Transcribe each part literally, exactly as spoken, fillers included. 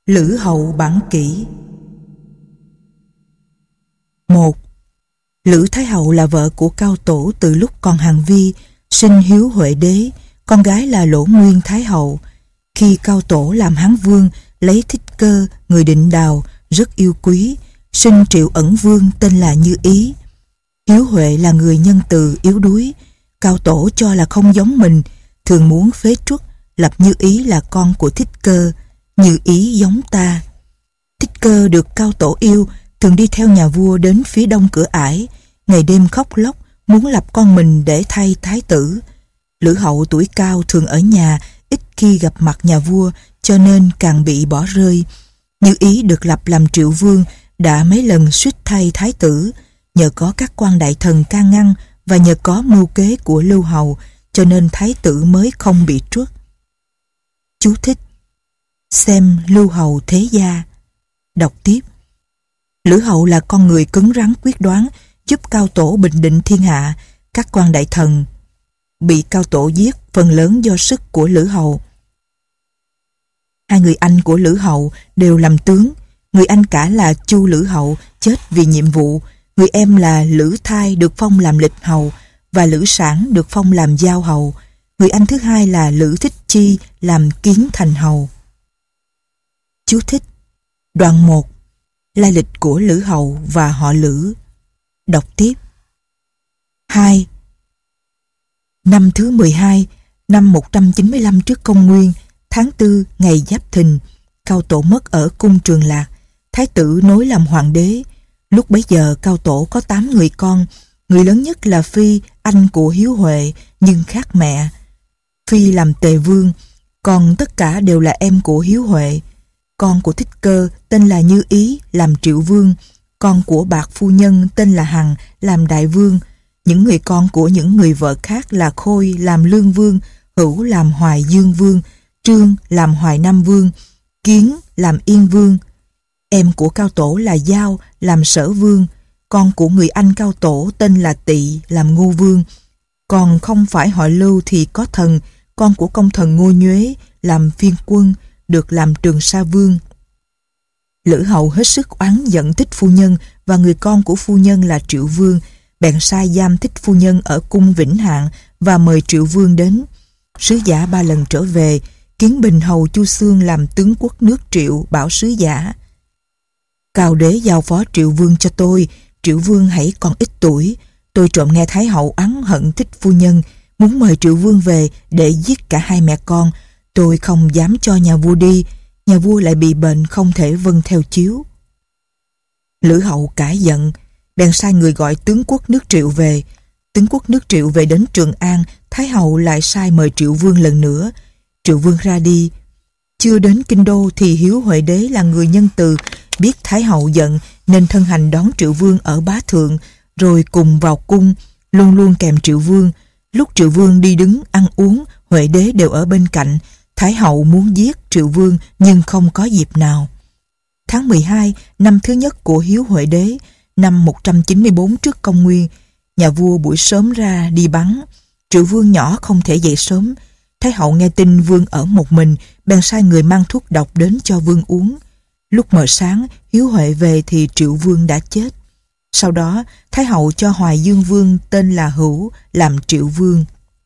Lữ Hậu bản kỷ. Một. Lữ Thái Hậu là vợ của Cao Tổ từ lúc còn Hàn Vi, sinh Hiếu Huệ Đế, con gái là Lỗ Nguyên Thái Hậu. Khi Cao Tổ làm Hán Vương, lấy Thích Cơ, người Định Đào, rất yêu quý, sinh Triệu Ẩn Vương tên là Như Ý. Hiếu Huệ là người nhân từ, yếu đuối. Cao Tổ cho là không giống mình, thường muốn phế truất, lập Như Ý là con của Thích Cơ. Như Ý giống ta. Thích Cơ được Cao Tổ yêu, thường đi theo nhà vua đến phía đông cửa ải, ngày đêm khóc lóc, muốn lập con mình để thay thái tử. Lữ Hậu tuổi cao thường ở nhà, ít khi gặp mặt nhà vua, cho nên càng bị bỏ rơi. Như Ý được lập làm Triệu Vương, đã mấy lần suýt thay thái tử, nhờ có các quan đại thần can ngăn và nhờ có mưu kế của Lưu Hầu, cho nên thái tử mới không bị truất. Chú thích: xem Lưu Hầu Thế Gia. Đọc tiếp. Lữ Hậu là con người cứng rắn quyết đoán, giúp Cao Tổ bình định thiên hạ. Các quan đại thần bị Cao Tổ giết phần lớn do sức của Lữ Hậu. Hai người anh của Lữ Hậu đều làm tướng. Người anh cả là Chu Lữ Hậu chết vì nhiệm vụ. Người em là Lữ Thai được phong làm lịch hầu và Lữ Sản được phong làm giao hầu. Người anh thứ hai là Lữ Thích Chi làm kiến thành hầu. Chú thích: đoạn một. Lai lịch của Lữ Hậu và họ Lữ. Đọc tiếp. Hai. Năm thứ mười hai, năm một trăm chín mươi lăm trước công nguyên, tháng tư ngày Giáp Thìn, Cao Tổ mất ở cung Trường Lạc. Thái tử nối làm hoàng đế. Lúc bấy giờ Cao Tổ có tám người con. Người lớn nhất là Phi, anh của Hiếu Huệ, nhưng khác mẹ. Phi làm Tề Vương, còn tất cả đều là em của Hiếu Huệ. Con của Thích Cơ tên là Như Ý làm Triệu Vương. Con của Bạc Phu Nhân tên là Hằng làm Đại Vương. Những người con của những người vợ khác là Khôi làm Lương Vương, Hữu làm Hoài Dương Vương, Trương làm Hoài Nam Vương, Kiến làm Yên Vương. Em của Cao Tổ là Giao làm Sở Vương. Con của người anh Cao Tổ tên là Tỵ làm Ngô Vương. Còn không phải họ Lưu thì có Thần, con của công thần Ngô Nhuế làm Phiên Quân, được làm Trường Sa Vương. Lữ Hậu hết sức oán giận Thích Phu Nhân và người con của phu nhân là Triệu Vương, bèn sai giam Thích Phu Nhân ở cung Vĩnh Hạng và mời Triệu Vương đến. Sứ giả ba lần trở về, Kiến Bình hầu Chu Xương làm tướng quốc nước Triệu, bảo sứ giả: Cao đế giao phó Triệu Vương cho tôi. Triệu Vương hãy còn ít tuổi. Tôi trộm nghe Thái hậu oán hận Thích Phu Nhân, muốn mời Triệu Vương về để giết cả hai mẹ con. Tôi không dám cho nhà vua đi. Nhà vua lại bị bệnh không thể vâng theo chiếu. Lữ Hậu cãi giận, bèn sai người gọi tướng quốc nước Triệu về. Tướng quốc nước Triệu về đến Trường An, Thái hậu lại sai mời Triệu Vương lần nữa. Triệu Vương ra đi. Chưa đến kinh đô thì Hiếu Huệ Đế là người nhân từ, biết Thái hậu giận nên thân hành đón Triệu Vương ở Bá Thượng, rồi cùng vào cung, luôn luôn kèm Triệu Vương. Lúc Triệu Vương đi đứng ăn uống, Huệ Đế đều ở bên cạnh. Thái hậu muốn giết Triệu Vương nhưng không có dịp nào. Tháng mười hai, năm thứ nhất của Hiếu Huệ Đế, năm một trăm chín mươi tư trước công nguyên, nhà vua buổi sớm ra đi bắn. Triệu Vương nhỏ không thể dậy sớm. Thái hậu nghe tin Vương ở một mình, bèn sai người mang thuốc độc đến cho Vương uống. Lúc mờ sáng, Hiếu Huệ về thì Triệu Vương đã chết. Sau đó, Thái hậu cho Hoài Dương Vương tên là Hữu làm Triệu Vương.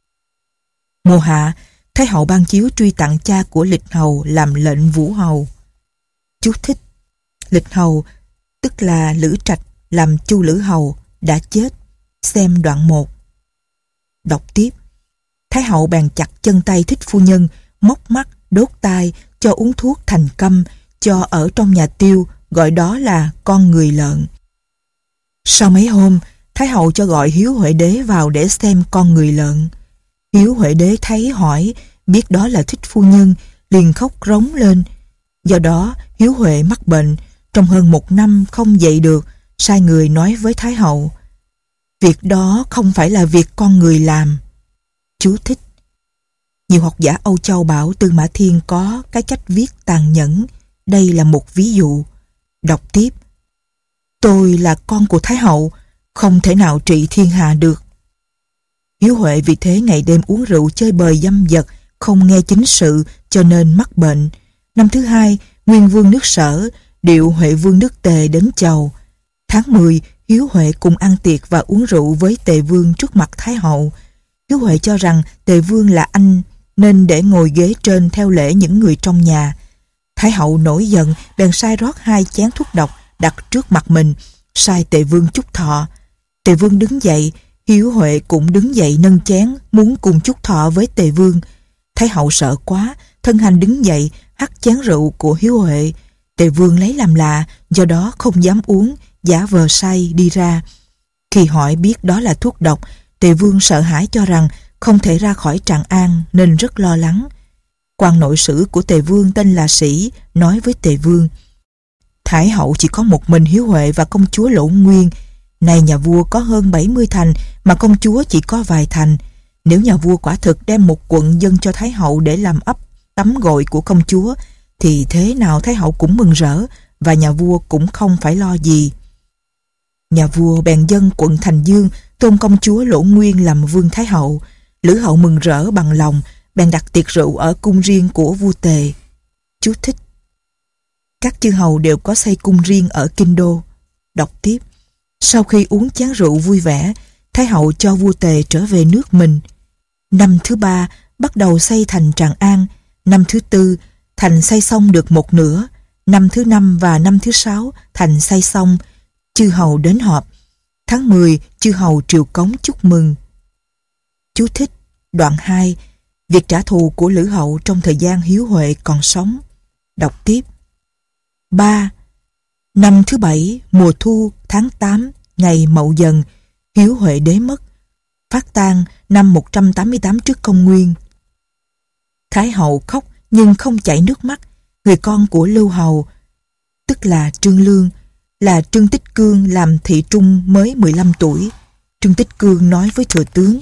Mùa hạ, Thái hậu ban chiếu truy tặng cha của Lịch hầu làm lệnh Vũ hầu. Chú thích: Lịch hầu tức là Lữ Trạch làm Chu Lữ hầu đã chết. Xem đoạn một. Đọc tiếp. Thái hậu bèn chặt chân tay Thích Phu Nhân, móc mắt, đốt tai, cho uống thuốc thành câm, cho ở trong nhà tiêu, gọi đó là con người lợn. Sau mấy hôm, Thái hậu cho gọi Hiếu Huệ Đế vào để xem con người lợn. Hiếu Huệ Đế thấy hỏi, biết đó là Thích Phu Nhân, liền khóc rống lên. Do đó Hiếu Huệ mắc bệnh, trong hơn một năm không dậy được, sai người nói với Thái hậu: Việc đó không phải là việc con người làm. Chú thích: Nhiều học giả Âu Châu bảo Tư Mã Thiên có cái cách viết tàn nhẫn. Đây là một ví dụ. Đọc tiếp. Tôi là con của Thái hậu, không thể nào trị thiên hạ được. Hiếu Huệ vì thế ngày đêm uống rượu chơi bời dâm dật, không nghe chính sự, cho nên mắc bệnh. Năm thứ hai, Nguyên vương nước Sở điệu Huệ vương nước Tề đến chầu. Tháng mười, Hiếu Huệ cùng ăn tiệc và uống rượu với Tề vương trước mặt Thái hậu. Hiếu Huệ cho rằng Tề vương là anh nên để ngồi ghế trên theo lễ những người trong nhà. Thái hậu nổi giận bèn sai rót hai chén thuốc độc đặt trước mặt mình, sai Tề vương chúc thọ. Tề vương đứng dậy, Hiếu Huệ cũng đứng dậy nâng chén muốn cùng chúc thọ với Tề vương. Thái hậu sợ quá, thân hành đứng dậy hắt chén rượu của Hiếu Huệ. Tề vương lấy làm lạ, do đó không dám uống, giả vờ say đi ra. Khi hỏi biết đó là thuốc độc, Tề vương sợ hãi cho rằng không thể ra khỏi Tràng An nên rất lo lắng. Quan nội sử của Tề vương tên là Sĩ nói với Tề vương: Thái hậu chỉ có một mình Hiếu Huệ và công chúa Lỗ Nguyên. Nay nhà vua có hơn bảy mươi thành mà công chúa chỉ có vài thành. Nếu nhà vua quả thực đem một quận dâng cho Thái hậu để làm ấp tắm gội của công chúa, thì thế nào Thái hậu cũng mừng rỡ và nhà vua cũng không phải lo gì. Nhà vua bèn dâng quận Thành Dương tôn công chúa Lỗ Nguyên làm vương Thái hậu. Lữ hậu mừng rỡ bằng lòng, bèn đặt tiệc rượu ở cung riêng của vua Tề. Chú thích: các chư hầu đều có xây cung riêng ở kinh đô. Đọc tiếp: sau khi uống chén rượu vui vẻ, Thái hậu cho vua Tề trở về nước mình. Năm thứ ba bắt đầu xây thành Tràng An. Năm thứ tư thành xây xong được một nửa. Năm thứ năm và năm thứ sáu thành xây xong. Chư hầu đến họp. Tháng mười chư hầu triều cống chúc mừng. Chú thích: đoạn hai: việc trả thù của Lữ hậu trong thời gian Hiếu Huệ còn sống. Đọc tiếp: ba. Năm thứ bảy mùa thu tháng tám ngày Mậu Dần, Hiếu Huệ đế mất. Phát tang năm một trăm tám mươi tám trước công nguyên. Thái hậu khóc nhưng không chảy nước mắt. Người con của Lưu hầu, tức là Trương Lương, là Trương Tích Cương làm thị trung mới mười lăm tuổi. Trương Tích Cương nói với thừa tướng: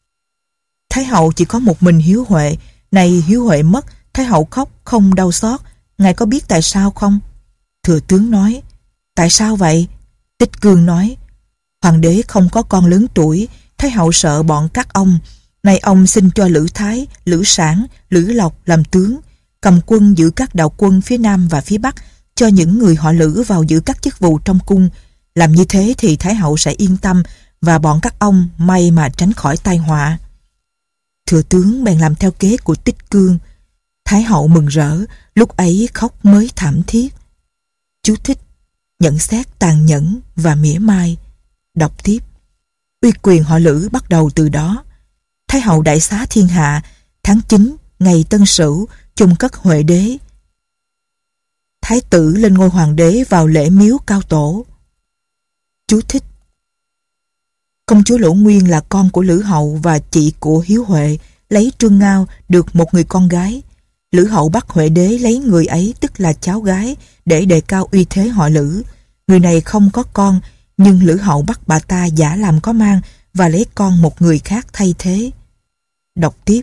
Thái hậu chỉ có một mình Hiếu Huệ, này Hiếu Huệ mất, Thái hậu khóc không đau xót, ngài có biết tại sao không? Thừa tướng nói: tại sao vậy? Tích Cương nói: hoàng đế không có con lớn tuổi, Thái hậu sợ bọn các ông. Nay ông xin cho Lữ Thái, Lữ Sản, Lữ Lộc làm tướng, cầm quân giữ các đạo quân phía Nam và phía Bắc, cho những người họ Lữ vào giữ các chức vụ trong cung. Làm như thế thì Thái hậu sẽ yên tâm và bọn các ông may mà tránh khỏi tai họa. Thừa tướng bèn làm theo kế của Tích Cương. Thái hậu mừng rỡ, lúc ấy khóc mới thảm thiết. Chú thích: nhận xét tàn nhẫn và mỉa mai. Đọc tiếp: uy quyền họ Lữ bắt đầu từ đó. Thái hậu đại xá thiên hạ. Tháng chín ngày Tân Sửu chung cất Huệ đế. Thái tử lên ngôi hoàng đế vào lễ miếu cao tổ. Chú thích: công chúa Lỗ Nguyên là con của Lữ hậu và chị của Hiếu Huệ, lấy Trương Ngao được một người con gái. Lữ hậu bắt Huệ đế lấy người ấy, tức là cháu gái, để đề cao uy thế họ Lữ. Người này không có con, nhưng Lữ hậu bắt bà ta giả làm có mang và lấy con một người khác thay thế. Đọc tiếp: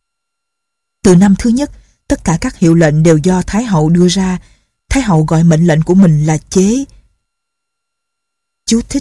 từ năm thứ nhất, tất cả các hiệu lệnh đều do Thái hậu đưa ra. Thái hậu gọi mệnh lệnh của mình là chế. Chú thích: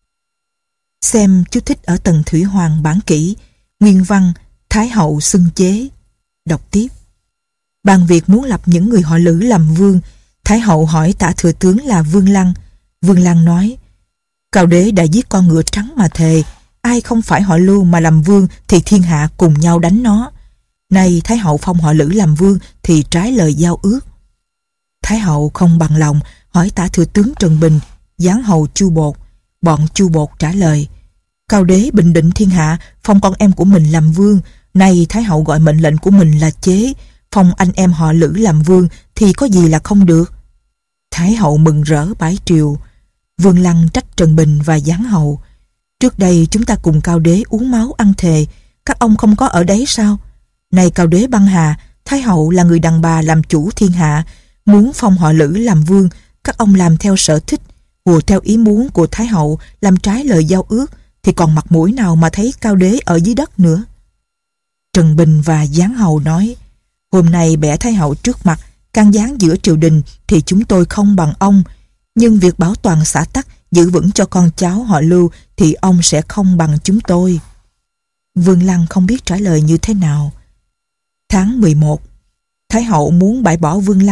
xem chú thích ở Tần Thủy Hoàng bản kỷ, nguyên văn Thái hậu xưng chế. Đọc tiếp: bàn việc muốn lập những người họ Lữ làm vương. Thái hậu hỏi tả thừa tướng là Vương Lăng. Vương Lăng nói: Cao đế đã giết con ngựa trắng mà thề, ai không phải họ Lưu mà làm vương thì thiên hạ cùng nhau đánh nó. Nay Thái hậu phong họ Lữ làm vương thì trái lời giao ước. Thái hậu không bằng lòng, hỏi tả thừa tướng Trần Bình, giáng hầu Chu Bột. Bọn Chu Bột trả lời: Cao đế bình định thiên hạ, phong con em của mình làm vương. Nay Thái hậu gọi mệnh lệnh của mình là chế, phong anh em họ Lữ làm vương thì có gì là không được. Thái hậu mừng rỡ bái triều. Vương Lăng trách Trần Bình và giáng hầu: trước đây chúng ta cùng Cao đế uống máu ăn thề, các ông không có ở đấy sao? Này Cao đế băng hà, Thái hậu là người đàn bà làm chủ thiên hạ, muốn phong họ Lữ làm vương, các ông làm theo sở thích, hùa theo ý muốn của Thái hậu, làm trái lời giao ước, thì còn mặt mũi nào mà thấy Cao đế ở dưới đất nữa. Trần Bình và giáng hầu nói: hôm nay bẻ Thái hậu trước mặt, can gián giữa triều đình thì chúng tôi không bằng ông, nhưng việc bảo toàn xã tắc, giữ vững cho con cháu họ Lưu thì ông sẽ không bằng chúng tôi. Vương Lăng không biết trả lời như thế nào. Tháng mười một, Thái hậu muốn bãi bỏ Vương Lăng,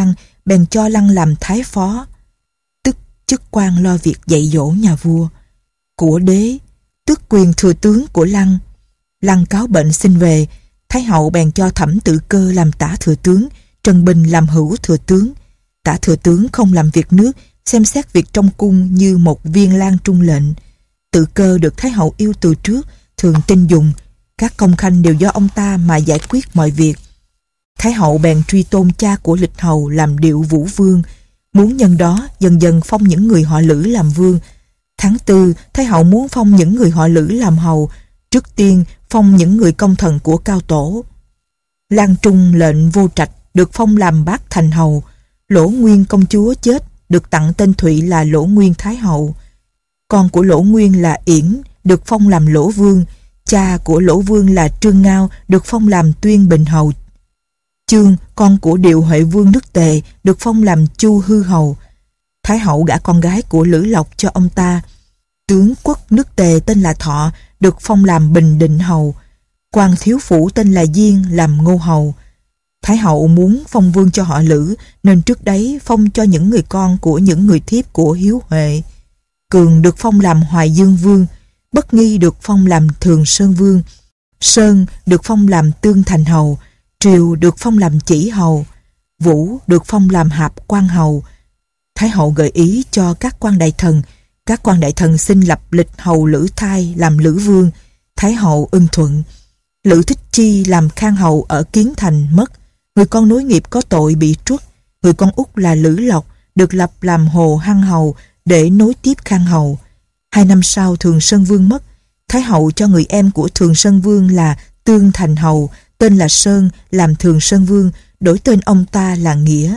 bèn cho Lăng làm thái phó, tức chức quan lo việc dạy dỗ nhà vua. Của đế, tước quyền thừa tướng của Lăng. Lăng cáo bệnh xin về, Thái hậu bèn cho Thẩm Tự Cơ làm tả thừa tướng, Trần Bình làm hữu thừa tướng. Tả thừa tướng không làm việc nước, xem xét việc trong cung như một viên lang trung lệnh. Tự Cơ được Thái hậu yêu từ trước, thường tin dùng. Các công khanh đều do ông ta mà giải quyết mọi việc. Thái hậu bèn truy tôn cha của Lịch Hầu làm Điệu Vũ Vương, muốn nhân đó dần dần phong những người họ Lữ làm vương. Tháng tư, Thái hậu muốn phong những người họ Lữ làm hầu, trước tiên phong những người công thần của Cao Tổ. Lan Trung lệnh Vô Trạch được phong làm bát thành hầu. Lỗ Nguyên công chúa chết, được tặng tên Thụy là Lỗ Nguyên Thái hậu. Con của Lỗ Nguyên là Yển được phong làm Lỗ Vương. Cha của Lỗ Vương là Trương Ngao được phong làm Tuyên Bình hầu. Chương, con của Điệu Huệ Vương nước Tề, được phong làm Chu Hư hầu. Thái hậu gả con gái của Lữ Lộc cho ông ta. Tướng quốc nước Tề tên là Thọ, được phong làm Bình Định hầu. Quan thiếu phủ tên là Diên làm Ngô hầu. Thái hậu muốn phong vương cho họ Lữ, nên trước đấy phong cho những người con của những người thiếp của Hiếu Huệ. Cường được phong làm Hoài Dương vương, Bất Nghi được phong làm Thường Sơn vương, Sơn được phong làm Tương Thành hầu, Triều được phong làm Chỉ hầu, Vũ được phong làm Hạp quan hầu. Thái hậu gợi ý cho các quan đại thần. Các quan đại thần xin lập Lịch hầu Lữ Thai làm Lữ vương. Thái hậu ưng thuận. Lữ Thích Chi làm Khang hầu ở Kiến Thành mất. Người con nối nghiệp có tội bị truất. Người con út là Lữ Lộc được lập làm Hồ Hăng hầu để nối tiếp Khang hầu. Hai năm sau Thường Sơn vương mất. Thái hậu cho người em của Thường Sơn vương là Tương Thành hầu, tên là Sơn, làm Thường Sơn vương, đổi tên ông ta là Nghĩa.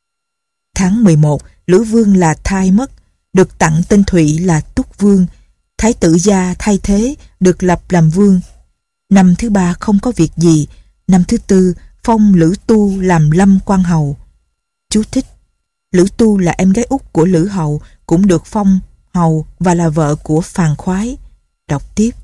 Tháng mười một, Lữ vương là Thai mất, được tặng tên Thụy là Túc vương. Thái tử gia thay thế, được lập làm vương. Năm thứ ba không có việc gì. Năm thứ tư phong Lữ Tu làm Lâm quan hầu. Chú thích: Lữ Tu là em gái út của Lữ hậu, cũng được phong hầu và là vợ của Phàn Khoái. Đọc tiếp.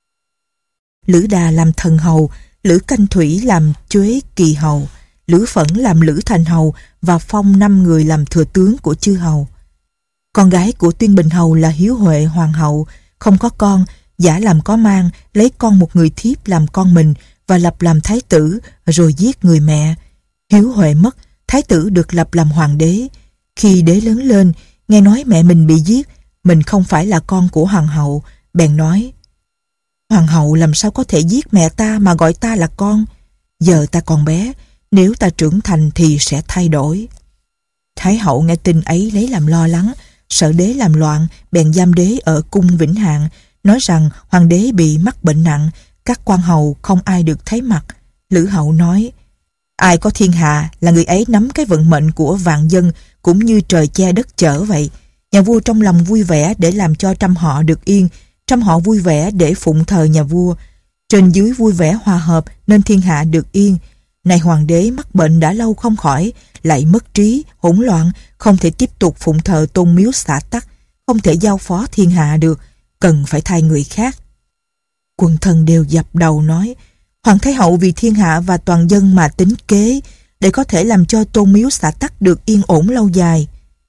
Lữ Đà làm Thần hầu, Lữ Canh Thủy làm Chuế Kỳ hầu, Lữ Phẫn làm Lữ Thành hầu và phong năm người làm thừa tướng của chư hầu. Con gái của Tuyên Bình hầu là Hiếu Huệ hoàng hậu, không có con, giả làm có mang, lấy con một người thiếp làm con mình và lập làm thái tử, rồi giết người mẹ. Hiếu Huệ mất, thái tử được lập làm hoàng đế. Khi đế lớn lên, nghe nói mẹ mình bị giết, mình không phải là con của hoàng hậu, bèn nói: Hoàng hậu làm sao có thể giết mẹ ta mà gọi ta là con? Giờ ta còn bé, nếu ta trưởng thành thì sẽ thay đổi. Thái hậu nghe tin ấy lấy làm lo lắng, sợ đế làm loạn, bèn giam đế ở cung Vĩnh Hạng, nói rằng hoàng đế bị mắc bệnh nặng, các quan hầu không ai được thấy mặt. Lữ hậu nói: Ai có thiên hạ là người ấy nắm cái vận mệnh của vạn dân, cũng như trời che đất chở vậy. Nhà vua trong lòng vui vẻ để làm cho trăm họ được yên, trăm họ vui vẻ để phụng thờ nhà vua. Trên dưới vui vẻ hòa hợp nên thiên hạ được yên. Này hoàng đế mắc bệnh đã lâu không khỏi, lại mất trí, hỗn loạn, không thể tiếp tục phụng thờ tôn miếu xã tắc, không thể giao phó thiên hạ được, cần phải thay người khác. Quần thần đều dập đầu nói: Hoàng thái hậu vì thiên hạ và toàn dân mà tính kế, để có thể làm cho tôn miếu xã tắc được yên ổn lâu dài.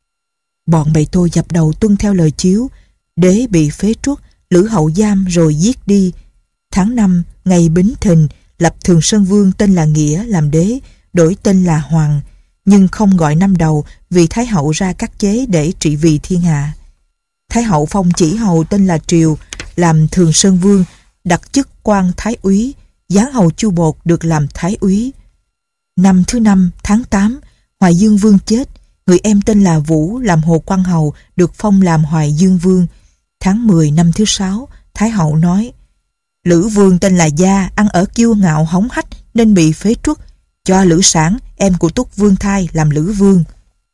Bọn bầy Tô dập đầu tuân theo lời chiếu. Đế bị phế truất, Lữ hậu giam rồi giết đi. Tháng năm, ngày Bính Thìn, lập Thường Sơn vương tên là Nghĩa làm đế, đổi tên là Hoàng, nhưng không gọi năm đầu vì Thái hậu ra các chế để trị vì thiên hạ. Thái hậu phong Chỉ hầu tên là Triều làm Thường Sơn vương, đặt chức quan thái úy, giáng hầu Chu Bột được làm thái úy. Năm thứ năm, tháng tám, Hoài Dương vương chết, người em tên là Vũ làm Hồ quan hầu, được phong làm Hoài Dương vương. Tháng mười năm thứ sáu, Thái hậu nói: Lữ vương tên là Gia, ăn ở kiêu ngạo hống hách nên bị phế truất, cho Lữ Sản, em của Túc Vương Thai làm Lữ vương.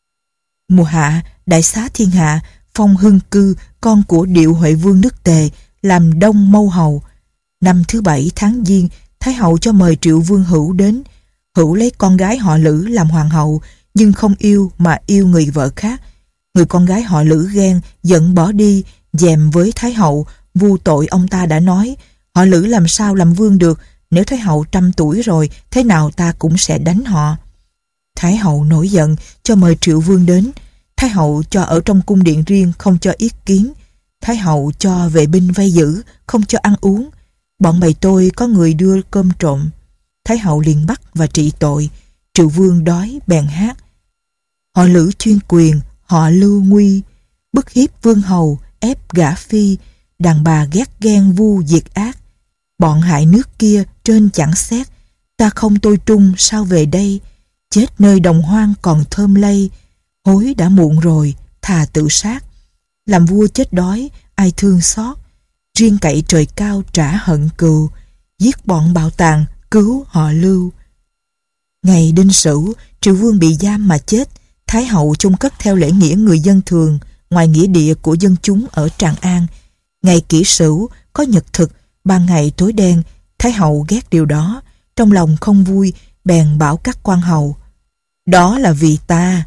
Mùa hạ, đại xá thiên hạ, phong Hưng Cư, con của Điệu Huệ vương nước Tề, làm Đông Mâu hầu. Năm thứ bảy tháng Giêng, Thái hậu cho mời Triệu vương Hữu đến. Hữu lấy con gái họ Lữ làm hoàng hậu, nhưng không yêu mà yêu người vợ khác. Người con gái họ Lữ ghen, giận bỏ đi, dèm với Thái hậu, vu tội ông ta đã nói: Họ Lữ làm sao làm vương được, nếu Thái hậu trăm tuổi rồi, thế nào ta cũng sẽ đánh họ. Thái hậu nổi giận cho mời Triệu Vương đến. Thái hậu cho ở trong cung điện riêng, không cho yết kiến. Thái hậu cho vệ binh vây giữ, không cho ăn uống. Bọn bầy tôi có người đưa cơm trộm. Thái hậu liền bắt và trị tội. Triệu Vương đói bèn hát: họ Lữ chuyên quyền, họ Lưu nguy, bức hiếp vương hầu, ép gả phi, đàn bà ghét ghen vu diệt ác. Bọn hại nước kia trên chẳng xét, ta không tôi trung sao về đây, chết nơi đồng hoang còn thơm lây, hối đã muộn rồi, thà tự sát. Làm vua chết đói, ai thương xót, riêng cậy trời cao trả hận cừu, giết bọn bạo tàn, cứu họ Lưu. Ngày đinh sửu, Triệu Vương bị giam mà chết. Thái hậu chôn cất theo lễ nghĩa người dân thường, ngoài nghĩa địa của dân chúng ở Tràng An. Ngày kỷ sửu có nhật thực, ban ngày tối đen. Thái hậu ghét điều đó, trong lòng không vui, bèn bảo các quan hầu: đó là vì ta.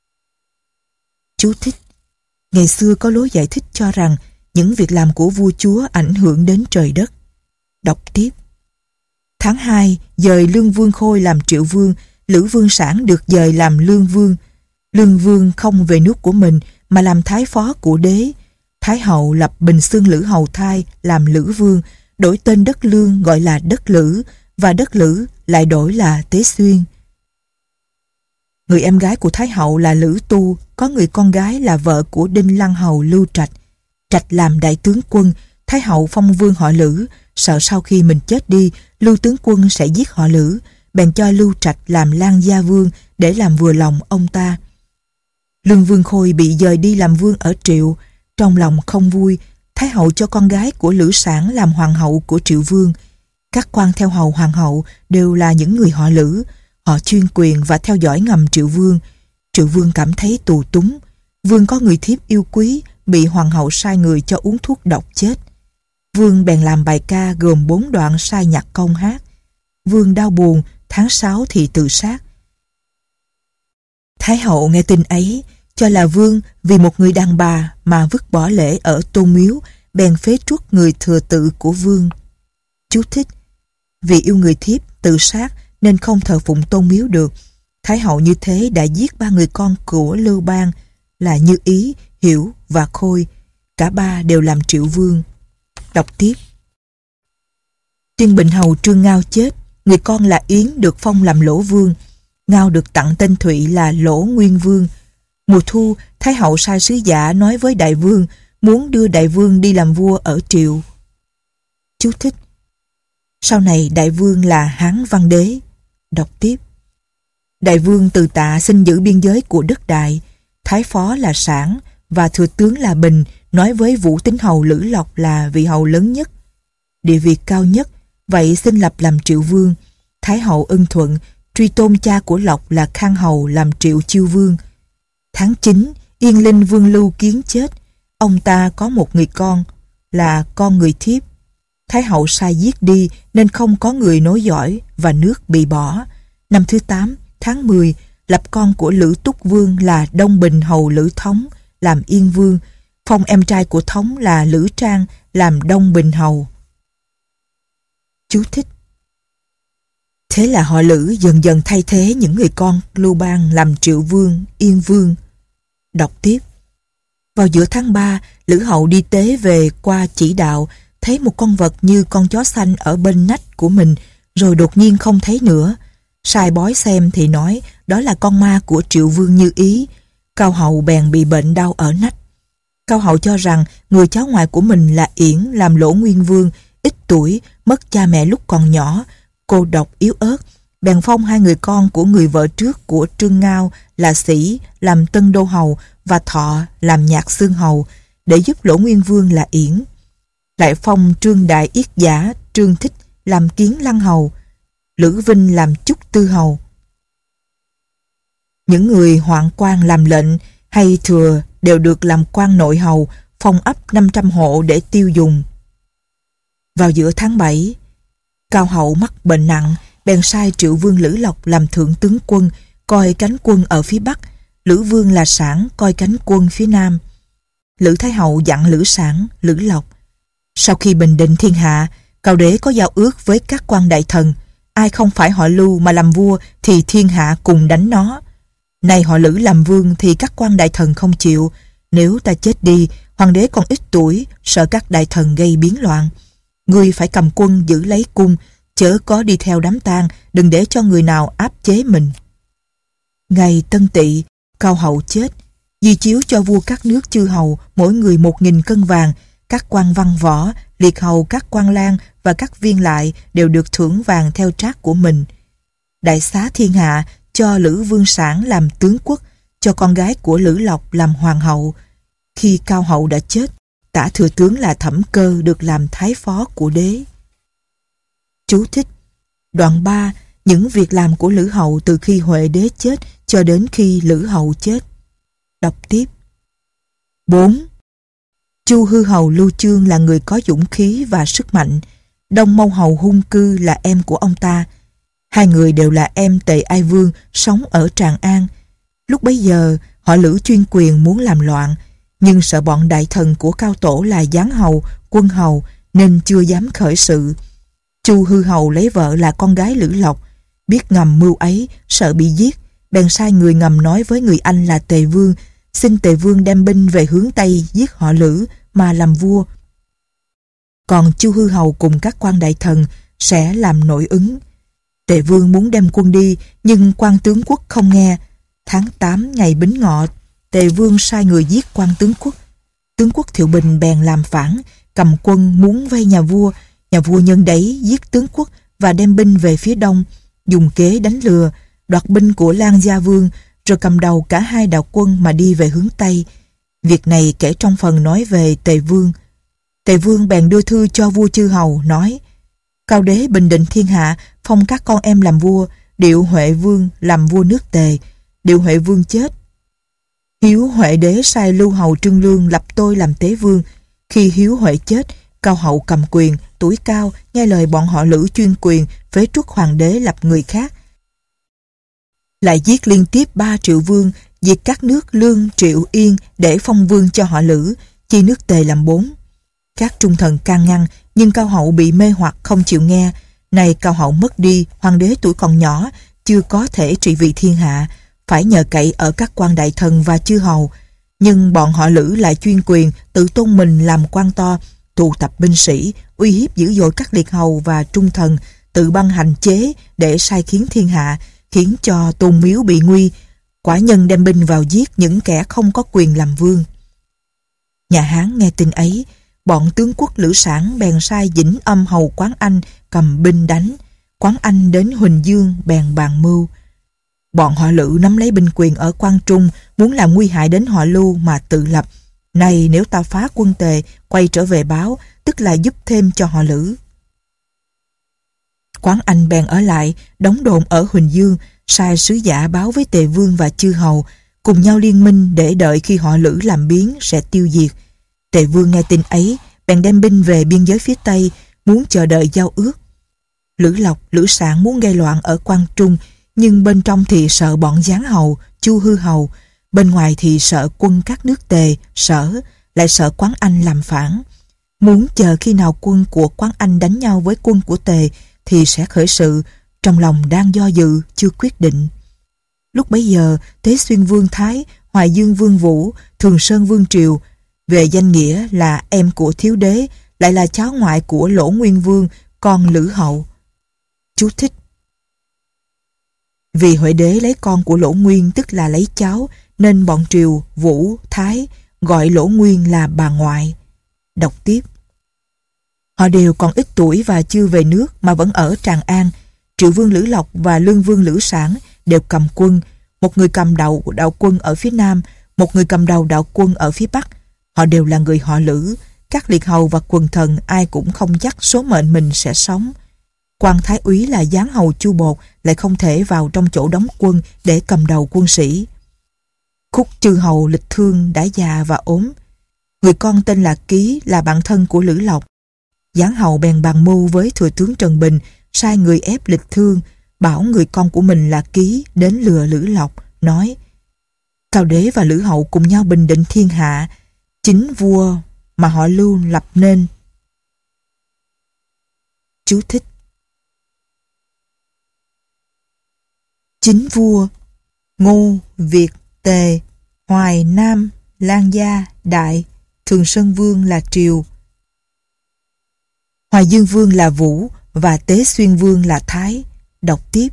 Chú thích: ngày xưa có lối giải thích cho rằng những việc làm của vua chúa ảnh hưởng đến trời đất. Đọc tiếp: tháng hai, dời Lương Vương Khôi làm Triệu Vương, Lữ Vương Sản được dời làm Lương Vương. Lương Vương không về nước của mình mà làm thái phó của đế. Thái hậu lập Bình Xương Lữ Hầu Thai làm Lữ Vương, đổi tên đất Lương gọi là đất Lữ, và đất Lữ lại đổi là Tế Xuyên. Người em gái của Thái hậu là Lữ Tu, có người con gái là vợ của Đinh Lăng Hầu Lưu Trạch. Trạch làm đại tướng quân, Thái hậu phong vương họ Lữ, sợ sau khi mình chết đi, Lưu tướng quân sẽ giết họ Lữ, bèn cho Lưu Trạch làm Lan Gia Vương để làm vừa lòng ông ta. Lương Vương Khôi bị dời đi làm vương ở Triệu, trong lòng không vui. Thái hậu cho con gái của Lữ Sản làm hoàng hậu của Triệu Vương. Các quan theo hầu hoàng hậu đều là những người họ Lữ, họ chuyên quyền và theo dõi ngầm Triệu Vương. Triệu Vương cảm thấy tù túng. Vương có người thiếp yêu quý, bị hoàng hậu sai người cho uống thuốc độc chết. Vương bèn làm bài ca gồm bốn đoạn sai nhạc công hát. Vương đau buồn, tháng sáu thì tự sát. Thái hậu nghe tin ấy, cho là Vương vì một người đàn bà mà vứt bỏ lễ ở Tôn Miếu, bèn phế truất người thừa tự của Vương. Chú thích: vì yêu người thiếp tự sát nên không thờ phụng Tôn Miếu được. Thái hậu như thế đã giết ba người con của Lưu Bang là Như Ý, Hiểu và Khôi. Cả ba đều làm Triệu Vương. Đọc tiếp: Tiên Bình hầu Trương Ngao chết, người con là Yến được phong làm Lỗ Vương. Ngao được tặng tên Thụy là Lỗ Nguyên Vương. Mùa thu, Thái hậu sai sứ giả nói với đại vương muốn đưa đại vương đi làm vua ở Triệu. Chú thích: sau này đại vương là Hán Văn Đế. Đọc tiếp: đại vương Từ Tạ xin giữ biên giới của đất Đại. Thái phó là Sản và thừa tướng là Bình nói với Vũ Tín hầu Lữ Lộc là vị hầu lớn nhất, địa vị cao nhất, vậy xin lập làm Triệu Vương. Thái hậu ưng thuận, truy tôn cha của Lộc là Khang hầu làm Triệu Chiêu Vương. Tháng chín, Yên Linh Vương Lưu Kiến chết. Ông ta có một người con là con người thiếp. Thái hậu sai giết đi nên không có người nối dõi và nước bị bỏ. Năm thứ tám, tháng mười, lập con của Lữ Túc Vương là Đông Bình hầu Lữ Thống làm Yên Vương, phong em trai của Thống là Lữ Trang làm Đông Bình hầu. Chú thích: thế là họ Lữ dần dần thay thế những người con Lưu Bang làm Triệu Vương, Yên Vương. Đọc tiếp: vào giữa tháng ba, Lữ hậu đi tế về qua chỉ đạo, thấy một con vật như con chó xanh ở bên nách của mình, rồi đột nhiên không thấy nữa. Sai bói xem thì nói đó là con ma của Triệu Vương Như Ý. Cao hậu bèn bị bệnh đau ở nách. Cao hậu cho rằng người cháu ngoại của mình là Yển làm Lỗ Nguyên Vương, ít tuổi, mất cha mẹ lúc còn nhỏ, cô độc yếu ớt, bèn phong hai người con của người vợ trước của Trương Ngao là Sĩ làm Tân Đô hầu và Thọ làm Nhạc Xương hầu để giúp Lỗ Nguyên Vương là Yển. Lại phong Trương Đại Yết Giả, Trương Thích làm Kiến Lăng hầu, Lữ Vinh làm Chúc Tư hầu. Những người hoạn quan làm lệnh hay thừa đều được làm quan nội hầu, phong ấp năm trăm hộ để tiêu dùng. Vào giữa tháng bảy, Cao hậu mắc bệnh nặng, bèn sai Triệu Vương Lữ Lộc làm thượng tướng quân, coi cánh quân ở phía Bắc, Lữ Vương là Sản coi cánh quân phía Nam. Lữ Thái hậu dặn Lữ Sản, Lữ Lộc: sau khi bình định thiên hạ, Cao đế có giao ước với các quan đại thần, ai không phải họ Lưu mà làm vua thì thiên hạ cùng đánh nó. Này họ Lữ làm vương thì các quan đại thần không chịu. Nếu ta chết đi, hoàng đế còn ít tuổi, sợ các đại thần gây biến loạn. Ngươi phải cầm quân giữ lấy cung, chớ có đi theo đám tang, đừng để cho người nào áp chế mình. Ngày Tân Tỵ, Cao Hậu chết, di chiếu cho vua các nước chư hầu mỗi người một nghìn cân vàng. Các quan văn võ, liệt hầu, các quan lang và các viên lại đều được thưởng vàng theo trác của mình. Đại xá thiên hạ, cho Lữ Vương Sản làm tướng quốc, cho con gái của Lữ Lộc làm hoàng hậu. Khi Cao Hậu đã chết, tả thừa tướng là Thẩm Cơ được làm thái phó của đế. Chú thích: Đoạn ba. Những việc làm của Lữ Hậu từ khi Huệ đế chết cho đến khi Lữ Hậu chết. Đọc tiếp. bốn. Chu Hư Hầu Lưu Chương là người có dũng khí và sức mạnh. Đông Mâu Hầu Hung Cư là em của ông ta. Hai người đều là em Tề Ai Vương sống ở Tràng An. Lúc bấy giờ, họ Lữ chuyên quyền muốn làm loạn, nhưng sợ bọn đại thần của Cao Tổ là Giáng Hầu, Quân Hầu nên chưa dám khởi sự. Chu Hư Hầu lấy vợ là con gái Lữ Lộc, biết ngầm mưu ấy, sợ bị giết, bèn sai người ngầm nói với người anh là Tề Vương, xin Tề Vương đem binh về hướng Tây giết họ Lữ mà làm vua. Còn Chu Hư Hầu cùng các quan đại thần sẽ làm nội ứng. Tề Vương muốn đem quân đi, nhưng quan tướng quốc không nghe. Tháng tám ngày Bính Ngọ, Tề Vương sai người giết quan tướng quốc. Tướng quốc Thiệu Bình bèn làm phản, cầm quân muốn vây nhà vua. Nhà vua nhân đấy giết tướng quốc và đem binh về phía đông, dùng kế đánh lừa, đoạt binh của Lan Gia Vương, rồi cầm đầu cả hai đạo quân mà đi về hướng Tây. Việc này kể trong phần nói về Tề Vương. Tề Vương bèn đưa thư cho vua chư hầu, nói: Cao đế bình định thiên hạ, phong các con em làm vua, điệu Huệ Vương làm vua nước Tề. Điệu Huệ Vương chết, Hiếu Huệ đế sai Lưu Hầu Trương Lương lập tôi làm tế vương. Khi Hiếu Huệ chết, Cao Hậu cầm quyền, tuổi cao, nghe lời bọn họ Lữ chuyên quyền, phế truất hoàng đế lập người khác. Lại giết liên tiếp ba triệu vương, diệt các nước Lương, Triệu, Yên để phong vương cho họ Lữ, chia nước Tề làm bốn. Các trung thần can ngăn, nhưng Cao Hậu bị mê hoặc không chịu nghe. Này Cao Hậu mất đi, hoàng đế tuổi còn nhỏ, chưa có thể trị vì thiên hạ, phải nhờ cậy ở các quan đại thần và chư hầu. Nhưng bọn họ Lữ lại chuyên quyền, tự tôn mình làm quan to, tụ tập binh sĩ, uy hiếp dữ dội các liệt hầu và trung thần, tự băng hành chế để sai khiến thiên hạ, khiến cho tôn miếu bị nguy. Quả nhân đem binh vào giết những kẻ không có quyền làm vương. Nhà Hán nghe tin ấy, bọn tướng quốc Lữ Sản bèn sai Dĩnh Âm hầu Quán Anh cầm binh đánh. Quán Anh đến Huỳnh Dương bèn bàn mưu. Bọn họ Lữ nắm lấy binh quyền ở Quan Trung, muốn làm nguy hại đến họ Lưu mà tự lập. Này nếu ta phá quân Tề, quay trở về báo, tức là giúp thêm cho họ Lữ. Quán Anh bèn ở lại, đóng đồn ở Huỳnh Dương, sai sứ giả báo với Tề Vương và chư hầu, cùng nhau liên minh để đợi khi họ Lữ làm biến sẽ tiêu diệt. Tề Vương nghe tin ấy, bèn đem binh về biên giới phía Tây, muốn chờ đợi giao ước. Lữ Lộc, Lữ Sản muốn gây loạn ở Quan Trung, nhưng bên trong thì sợ bọn Giáng Hầu, Chu Hư Hầu, bên ngoài thì sợ quân các nước Tề, Sở, lại sợ Quán Anh làm phản. Muốn chờ khi nào quân của Quán Anh đánh nhau với quân của Tề thì sẽ khởi sự, trong lòng đang do dự, chưa quyết định. Lúc bấy giờ, Tế Xuyên Vương Thái, Hoài Dương Vương Vũ, Thường Sơn Vương Triều, về danh nghĩa là em của Thiếu Đế, lại là cháu ngoại của Lỗ Nguyên Vương, con Lữ Hậu. Chú thích: Vì Huệ đế lấy con của Lỗ Nguyên, tức là lấy cháu, nên bọn Triều, Vũ, Thái gọi Lỗ Nguyên là bà ngoại. Đọc tiếp. Họ đều còn ít tuổi và chưa về nước mà vẫn ở Tràng An. Triệu Vương Lữ Lộc và Lương Vương Lữ Sản đều cầm quân, một người cầm đầu đạo quân ở phía Nam, một người cầm đầu đạo quân ở phía Bắc. Họ đều là người họ Lữ. Các liệt hầu và quần thần ai cũng không chắc số mệnh mình sẽ sống. Quan thái úy là Giáng hầu Chu Bột lại không thể vào trong chỗ đóng quân để cầm đầu quân sĩ. Khúc chư hầu Lịch Thương đã già và ốm. Người con tên là Ký là bạn thân của Lữ Lộc. Giáng hầu bèn bàn mưu với thừa tướng Trần Bình, sai người ép Lịch Thương, bảo người con của mình là Ký đến lừa Lữ Lộc, nói: Cao đế và Lữ hậu cùng nhau bình định thiên hạ, chính vua mà họ Lưu lập nên. Chú thích: Chính vua Ngô, Việt, Tề, Hoài, Nam, Lan Gia, Đại, Thường Sơn Vương là Triều, Hoài Dương Vương là Vũ và Tế Xuyên Vương là Thái. Đọc tiếp.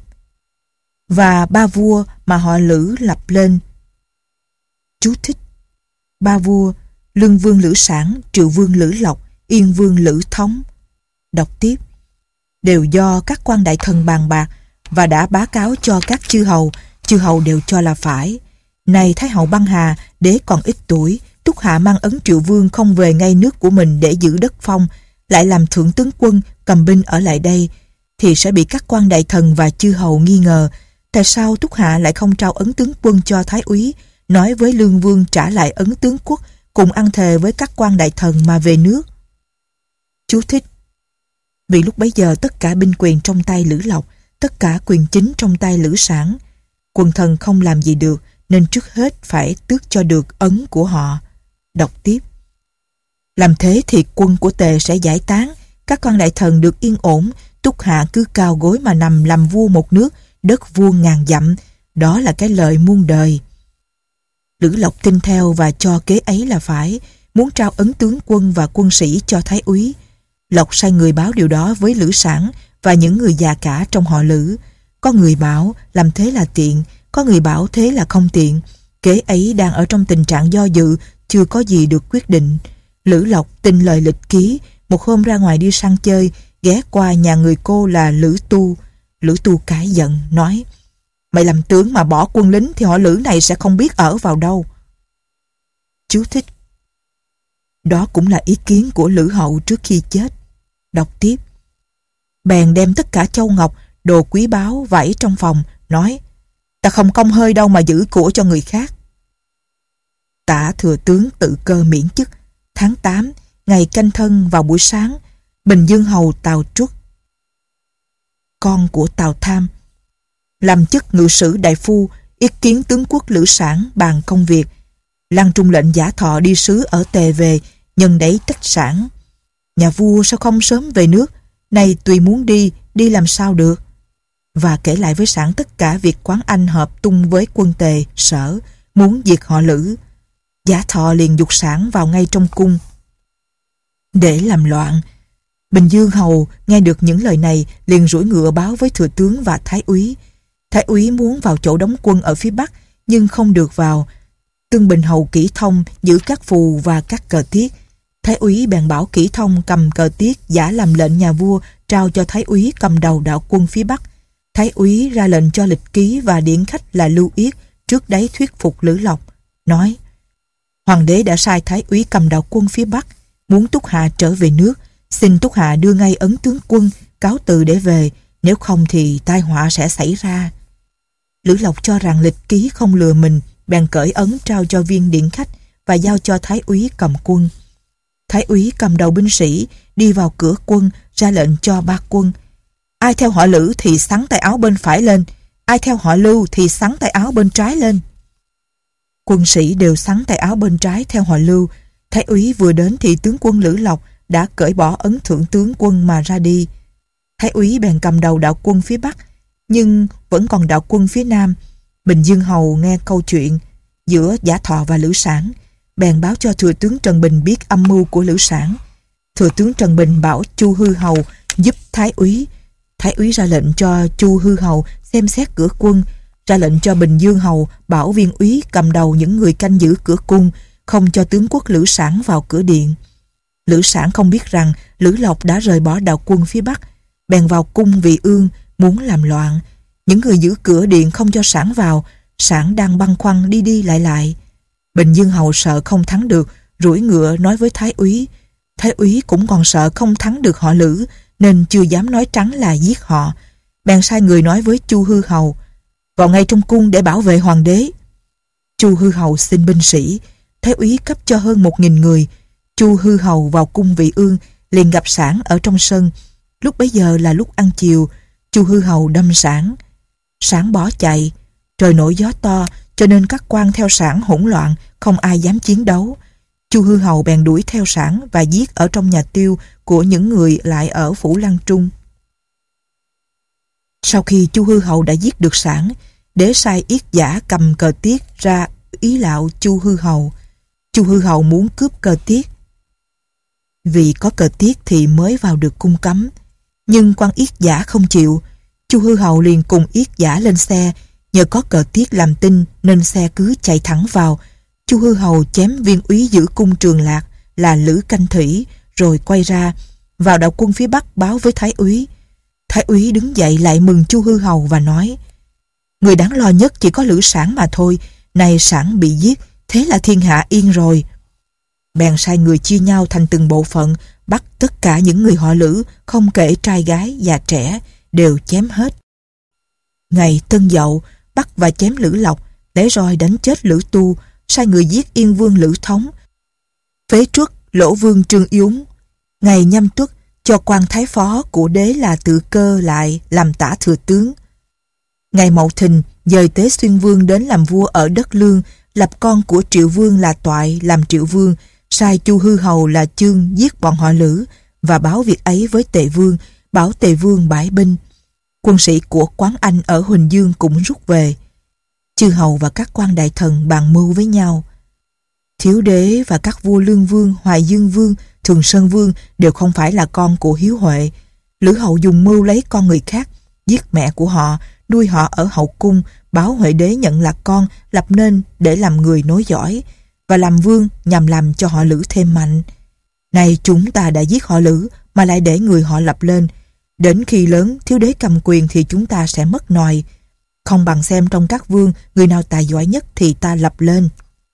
Và ba vua mà họ Lữ lập lên. Chú thích. Ba vua: Lương Vương Lữ Sản, Triệu Vương Lữ Lộc, Yên Vương Lữ Thống. Đọc tiếp. Đều do các quan đại thần bàn bạc và đã báo cáo cho các chư hầu. Chư hầu đều cho là phải. Này Thái hậu băng hà, đế còn ít tuổi, Túc Hạ mang ấn Triệu Vương không về ngay nước của mình để giữ đất phong, lại làm thượng tướng quân cầm binh ở lại đây, thì sẽ bị các quan đại thần và chư hầu nghi ngờ. Tại sao Túc Hạ lại không trao ấn tướng quân cho Thái úy, nói với Lương Vương trả lại ấn tướng quốc, cùng ăn thề với các quan đại thần mà về nước? Chú thích. Vì lúc bấy giờ tất cả binh quyền trong tay Lữ Lộc, tất cả quyền chính trong tay Lữ Sản. Quần thần không làm gì được, nên trước hết phải tước cho được ấn của họ. Đọc tiếp. Làm thế thì quân của Tề sẽ giải tán, các quan đại thần được yên ổn, Túc Hạ cứ cao gối mà nằm làm vua một nước, đất vuông ngàn dặm. Đó là cái lợi muôn đời. Lữ Lộc tin theo và cho kế ấy là phải, muốn trao ấn tướng quân và quân sĩ cho Thái úy. Lộc sai người báo điều đó với Lữ Sản và những người già cả trong họ Lữ. Có người bảo làm thế là tiện, có người bảo thế là không tiện. Kế ấy đang ở trong tình trạng do dự, chưa có gì được quyết định. Lữ Lộc tin lời lịch ký, một hôm ra ngoài đi săn chơi, ghé qua nhà người cô là Lữ Tu. Lữ Tu cãi giận, nói: Mày làm tướng mà bỏ quân lính thì họ Lữ này sẽ không biết ở vào đâu. Chú thích. Đó cũng là ý kiến của Lữ Hậu trước khi chết. Đọc tiếp. Bèn đem tất cả châu ngọc, đồ quý báu vảy trong phòng, nói: Ta không công hơi đâu mà giữ của cho người khác. Tả thừa tướng tự cơ miễn chức. Tháng tám, ngày Canh Thân vào buổi sáng, Bình Dương hầu Tào Truất, con của Tào Tham, làm chức ngự sử đại phu, yết kiến tướng quốc Lữ Sản bàn công việc. Lăng Trung lệnh Giả Thọ đi sứ ở Tề về, nhân đấy trách Sản: Nhà vua sao không sớm về nước, nay tùy muốn đi, đi làm sao được? Và kể lại với Sản tất cả việc Quán Anh hợp tung với quân Tề, Sở, muốn diệt họ Lữ. Giả Thọ liền giục Sản vào ngay trong cung để làm loạn. Bình Dương hầu nghe được những lời này liền rủi ngựa báo với thừa tướng và thái úy. Thái úy muốn vào chỗ đóng quân ở phía bắc nhưng không được vào. Tương Bình hầu Kỷ Thông giữ các phù và các cờ tiết. Thái úy bèn bảo Kỷ Thông cầm cờ tiết giả làm lệnh nhà vua, trao cho thái úy cầm đầu đạo quân phía bắc. Thái úy ra lệnh cho lịch ký và điển khách là Lưu Yết trước đấy thuyết phục Lữ Lộc, nói: Hoàng đế đã sai thái úy cầm đạo quân phía bắc, muốn Túc Hạ trở về nước, xin Túc Hạ đưa ngay ấn tướng quân, cáo từ để về, nếu không thì tai họa sẽ xảy ra. Lữ Lộc cho rằng lịch ký không lừa mình, bèn cởi ấn trao cho viên điện khách và giao cho thái úy cầm quân. Thái úy cầm đầu binh sĩ đi vào cửa quân, ra lệnh cho ba quân: Ai theo họ Lữ thì xắn tay áo bên phải lên, ai theo họ Lưu thì xắn tay áo bên trái lên. Quân sĩ đều xắn tay áo bên trái theo họ Lưu. Thái úy vừa đến thì tướng quân Lữ Lộc đã cởi bỏ ấn thượng tướng quân mà ra đi. Thái úy bèn cầm đầu đạo quân phía bắc, nhưng vẫn còn đạo quân phía nam. Bình Dương hầu nghe câu chuyện giữa Giả Thọ và Lữ Sản, bèn báo cho thừa tướng Trần Bình biết âm mưu của Lữ Sản. Thừa tướng Trần Bình bảo Chu Hư hầu giúp thái úy. Thái úy ra lệnh cho Chu Hư hầu xem xét cửa quân, ra lệnh cho Bình Dương hầu bảo viên úy cầm đầu những người canh giữ cửa cung, không cho tướng quốc Lữ Sản vào cửa điện. Lữ Sản không biết rằng Lữ Lộc đã rời bỏ đạo quân phía bắc, bèn vào cung Vị Ương muốn làm loạn. Những người giữ cửa điện không cho Sản vào. Sản đang băn khoăn đi đi lại lại. Bình Dương hầu sợ không thắng được, rủi ngựa nói với thái úy. Thái úy cũng còn sợ không thắng được họ Lữ, nên chưa dám nói trắng là giết họ. Bèn sai người nói với Chu Hư hầu: Vào ngay trong cung để bảo vệ hoàng đế. Chu Hư hầu xin binh sĩ. Thái úy cấp cho hơn một nghìn người. Chu Hư hầu vào cung Vị Ương, liền gặp Sản ở trong sân. Lúc bấy giờ là lúc ăn chiều. Chu Hư hầu đâm Sản. Sản bỏ chạy. Trời nổi gió to, cho nên các quan theo Sản hỗn loạn, không ai dám chiến đấu. Chu Hư hầu bèn đuổi theo Sản và giết ở trong nhà tiêu của những người lại ở phủ Lăng Trung. Sau khi Chu Hư hầu đã giết được Sản, Đế sai yết giả cầm cờ tiết ra ý lạo Chu Hư Hầu. Chu Hư Hầu muốn cướp cờ tiết. Vì có cờ tiết thì mới vào được cung cấm. Nhưng quan yết giả không chịu. Chu Hư Hầu liền cùng yết giả lên xe. Nhờ có cờ tiết làm tin nên xe cứ chạy thẳng vào. Chu Hư Hầu chém viên úy giữ cung Trường Lạc là Lữ Canh Thủy, rồi quay ra vào đạo quân phía bắc báo với Thái úy. Thái úy đứng dậy lại mừng Chu Hư Hầu và nói: người đáng lo nhất chỉ có Lữ Sản mà thôi. Nay Sản bị giết, thế là thiên hạ yên rồi. Bèn sai người chia nhau thành từng bộ phận, bắt tất cả những người họ Lữ, không kể trai gái già trẻ, đều chém hết. Ngày Tân Dậu, bắt và chém Lữ Lộc, lấy roi đánh chết Lữ Tu, sai người giết Yên Vương Lữ Thống, phế truất Lỗ Vương Trương Yúng. Ngày Nhâm Tuất, cho quan thái phó của đế là Tự Cơ lại làm tả thừa tướng. Ngày Mậu Thìn, dời Tế Xuyên Vương đến làm vua ở đất Lương, lập con của Triệu Vương là Toại làm Triệu Vương, sai Chu Hư Hầu là Chương giết bọn họ Lữ và báo việc ấy với Tề Vương, bảo Tề Vương bãi binh. Quân sĩ của Quán Anh ở Huỳnh Dương cũng rút về. Chư hầu và các quan đại thần bàn mưu với nhau. Thiếu đế và các vua Lương Vương, Hoài Dương Vương, Thường Sơn Vương đều không phải là con của Hiếu Huệ. Lữ hậu dùng mưu lấy con người khác, giết mẹ của họ, nuôi họ ở hậu cung, báo Huệ đế nhận là con, lập nên để làm người nối dõi, và làm vương nhằm làm cho họ Lữ thêm mạnh. Này chúng ta đã giết họ Lữ mà lại để người họ lập lên. Đến khi lớn thiếu đế cầm quyền thì chúng ta sẽ mất nòi. Không bằng xem trong các vương người nào tài giỏi nhất thì ta lập lên.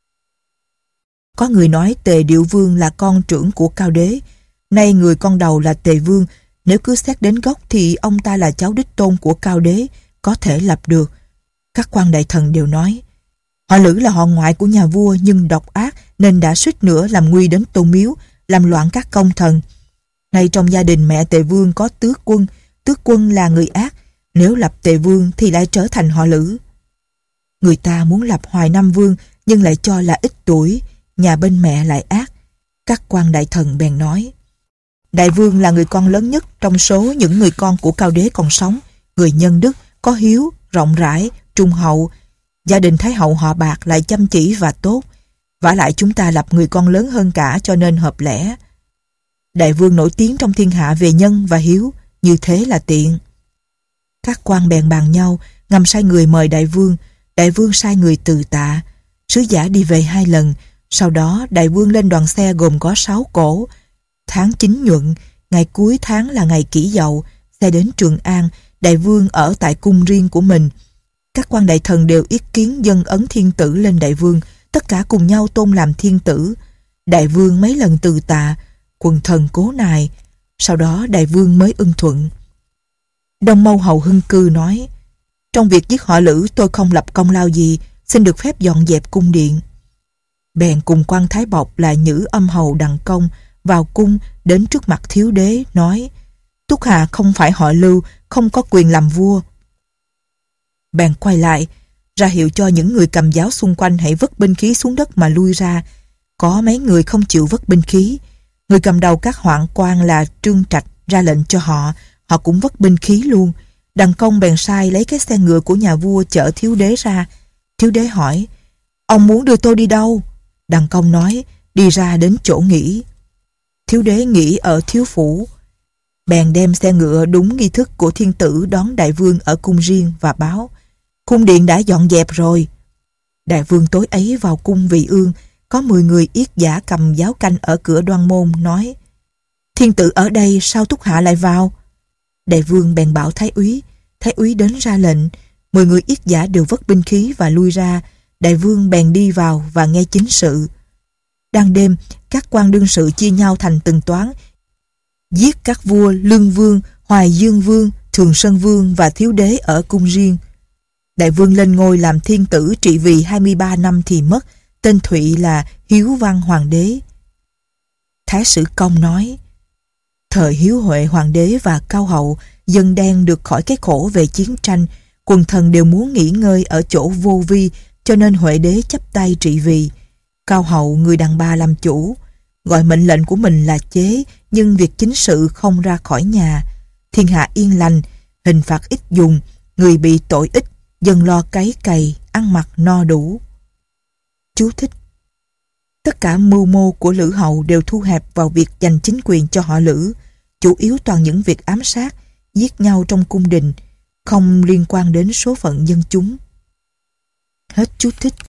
Có người nói Tề Điệu Vương là con trưởng của Cao đế. Nay người con đầu là Tề Vương. Nếu cứ xét đến gốc thì ông ta là cháu đích tôn của Cao đế, có thể lập được. Các quan đại thần đều nói họ Lữ là họ ngoại của nhà vua nhưng độc ác nên đã suýt nữa làm nguy đến tôn miếu, làm loạn các công thần. Nay trong gia đình mẹ Tề Vương có Tước Quân, Tước Quân là người ác, nếu lập Tề Vương thì lại trở thành họ Lữ. Người ta muốn lập Hoài Nam Vương nhưng lại cho là ít tuổi, nhà bên mẹ lại ác. Các quan đại thần bèn nói Đại Vương là người con lớn nhất trong số những người con của Cao đế còn sống, người nhân đức, có hiếu, rộng rãi, trung hậu. Gia đình Thái hậu họ Bạc lại chăm chỉ và tốt. Vả lại chúng ta lập người con lớn hơn cả cho nên hợp lẽ. Đại Vương nổi tiếng trong thiên hạ về nhân và hiếu, như thế là tiện. Các quan bèn bàn nhau, ngầm sai người mời Đại Vương. Đại Vương sai người từ tạ. Sứ giả đi về hai lần. Sau đó Đại Vương lên đoàn xe gồm có sáu cỗ. Tháng chín nhuận, ngày cuối tháng là ngày Kỷ Dậu, xe đến Trường An. Đại Vương ở tại cung riêng của mình. Các quan đại thần đều ý kiến dâng ấn thiên tử lên Đại Vương, tất cả cùng nhau tôn làm thiên tử. Đại Vương mấy lần từ tạ, quần thần cố nài, sau đó Đại Vương mới ưng thuận. Đông Mâu hầu Hưng Cư nói: trong việc giết họ Lữ tôi không lập công lao gì, xin được phép dọn dẹp cung điện. Bèn cùng quan Thái Bộc là Nhữ Âm hầu Đặng Công vào cung, đến trước mặt thiếu đế nói: Túc Hà không phải họ Lưu, không có quyền làm vua. Bèn quay lại, ra hiệu cho những người cầm giáo xung quanh hãy vứt binh khí xuống đất mà lui ra. Có mấy người không chịu vứt binh khí. Người cầm đầu các hoạn quan là Trương Trạch ra lệnh cho họ, họ cũng vứt binh khí luôn. Đặng Công bèn sai lấy cái xe ngựa của nhà vua chở thiếu đế ra. Thiếu đế hỏi: ông muốn đưa tôi đi đâu? Đặng Công nói: đi ra đến chỗ nghỉ. Thiếu đế nghỉ ở thiếu phủ. Bèn đem xe ngựa đúng nghi thức của thiên tử đón Đại Vương ở cung riêng và báo: cung điện đã dọn dẹp rồi. Đại Vương tối ấy vào cung Vị Ương, có mười người yết giả cầm giáo canh ở cửa đoan môn nói: thiên tử ở đây sao Túc Hạ lại vào? Đại Vương bèn bảo Thái úy. Thái úy đến ra lệnh, mười người yết giả đều vứt binh khí và lui ra. Đại Vương bèn đi vào và nghe chính sự. Đang đêm, các quan đương sự chia nhau thành từng toán, giết các vua Lương Vương, Hoài Dương Vương, Thường Sơn Vương và thiếu đế ở cung riêng. Đại Vương lên ngôi làm thiên tử trị vì hai mươi ba năm thì mất, tên Thụy là Hiếu Văn Hoàng đế. Thái sử Công nói: thời Hiếu Huệ Hoàng đế và Cao hậu, dân đen được khỏi cái khổ về chiến tranh, quần thần đều muốn nghỉ ngơi ở chỗ vô vi, cho nên Huệ đế chấp tay trị vì. Cao hậu người đàn bà làm chủ, gọi mệnh lệnh của mình là chế, nhưng việc chính sự không ra khỏi nhà. Thiên hạ yên lành, hình phạt ít dùng, người bị tội ít, dân lo cấy cày, ăn mặc no đủ. Chú thích: tất cả mưu mô của Lữ hậu đều thu hẹp vào việc giành chính quyền cho họ Lữ, chủ yếu toàn những việc ám sát, giết nhau trong cung đình, không liên quan đến số phận dân chúng. Hết chú thích.